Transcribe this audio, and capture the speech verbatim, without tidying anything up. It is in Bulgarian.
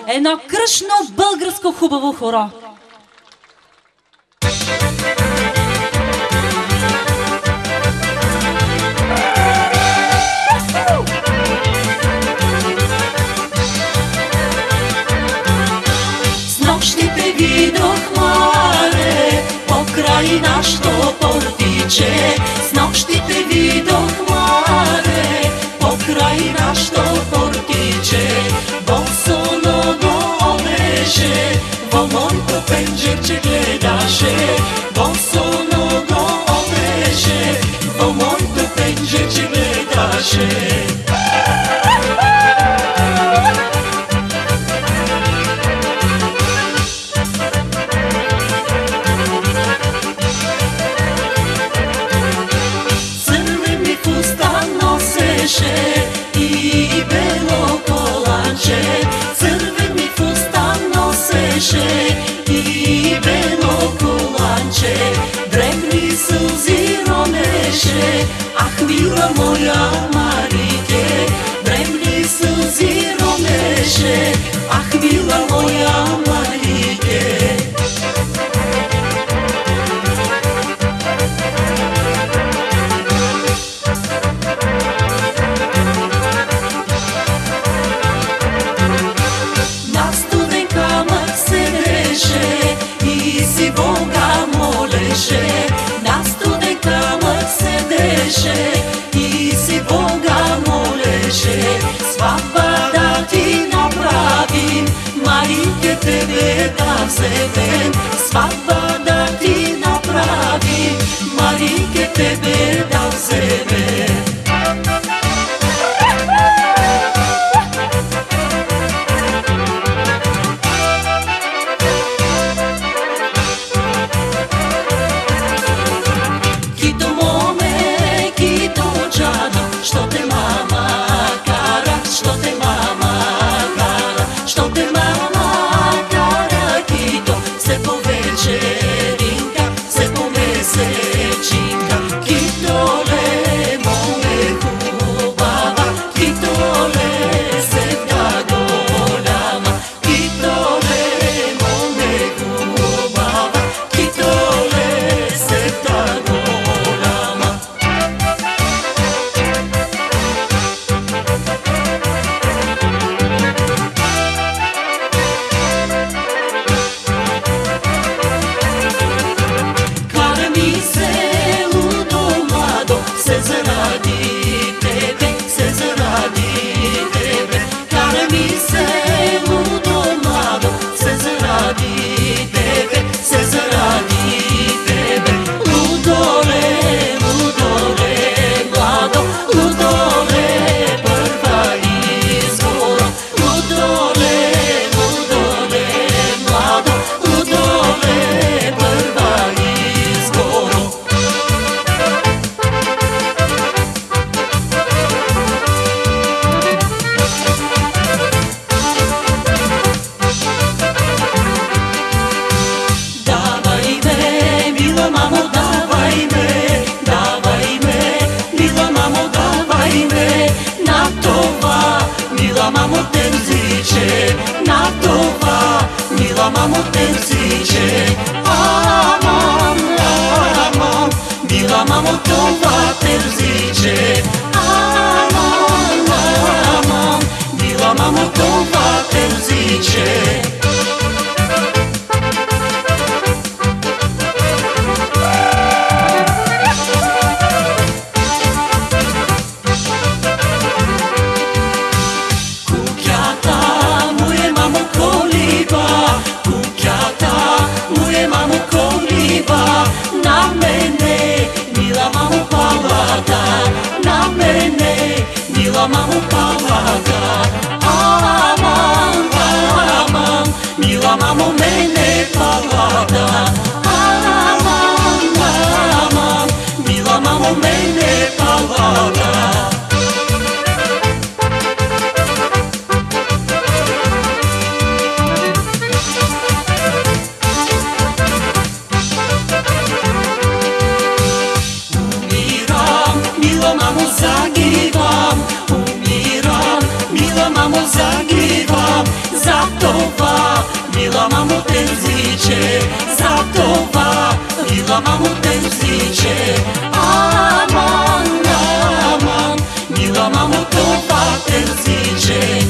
едно кръшно българско хубаво хоро. С нощи те видох, мале, покрай нашето портиче. С нощи те видох, мале, покрай нашето портиче. Босо много обеше, во моето пенджерче гледаше. Босо много обеше, во моето пенджерче гледаше. И бело коланче, цървени фустан носеше, и бело коланче, дребни сълзи ронеше. Ах, мила моя Марике, дребни сълзи ронеше. Ах, мила моя Марике. И си Бога молеше, на студен камък седеше, и си Бога молеше. Сватба да ти направим, Марике, тебе да вземем. Сватба да ти направим, Марике, тебе да вземем. Що те мама кара, що те мама кара, що те мама кара, Кито, все по вечеринка, все по месечинка. Китоле, моме хубава, Китоле, севка голяма. Китоле, моме хубава, Китоле, севка голяма. Мамо, терзиче, на това, мила мамо, терзиче. Амам, амам, мила мамо, това терзиче. Амам, амам, мила мамо, това терзиче. На мене, мила мамо, палата, на мене, мила мамо, палата. Амам, това, мила мамо, те zice, za това, мила мамо, те zice. Aman, aman, mila mamu, това те zice.